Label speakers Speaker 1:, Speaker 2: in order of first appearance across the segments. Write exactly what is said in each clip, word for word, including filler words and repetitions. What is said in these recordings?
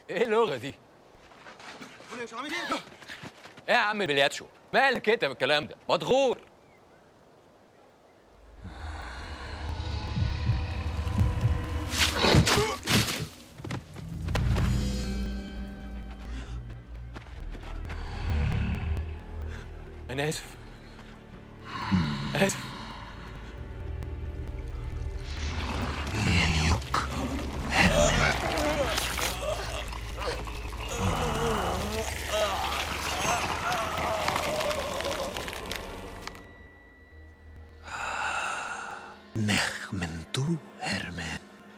Speaker 1: ايه اللغه دي؟ ايه يا عم بلياتشو؟ مالك انت بالكلام ده؟ مضغوط. انا اسف. اسف.
Speaker 2: Nehmentu, Herme.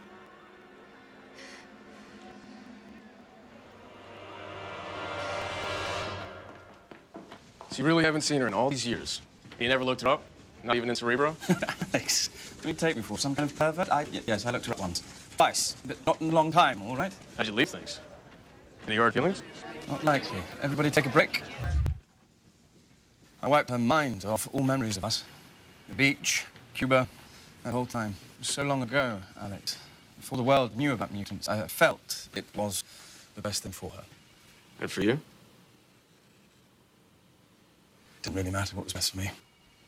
Speaker 3: So you really haven't seen her in all these years? You never looked her up? Not even in Cerebro?
Speaker 4: Alex, do you take me for some kind of pervert? I, y- yes, I looked her up once. Twice, but not in a long time, all right?
Speaker 3: How'd you leave things? Any hard feelings?
Speaker 4: Not likely. Everybody take a break. I wiped her mind off all memories of us. The beach, Cuba, that whole time. It was so long ago, Alex. Before the world knew about mutants, I felt it was the best thing for her.
Speaker 3: Good for you.
Speaker 4: Didn't really matter what was best for me.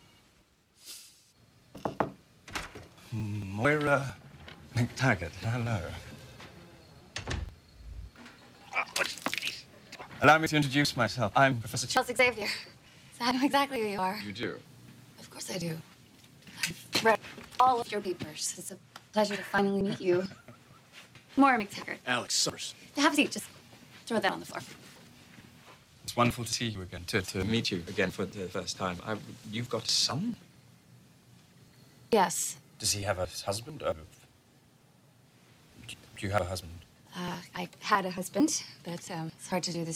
Speaker 4: Moira McTaggart, hello. Allow me to introduce myself. I'm Professor Ch-
Speaker 5: Charles Xavier. So I know exactly who you are.
Speaker 3: You do?
Speaker 5: Of course I do. I've read all of your papers. It's a pleasure to finally meet you. Moira McTaggart.
Speaker 3: Alex Summers.
Speaker 5: Have a seat. Just throw that on the floor.
Speaker 4: It's wonderful to see you again, to, to meet you again for the first time. I, you've got a son?
Speaker 5: Yes.
Speaker 4: Does he have a husband? Uh, do you have a husband?
Speaker 5: Uh, I had a husband, but um, it's hard to do this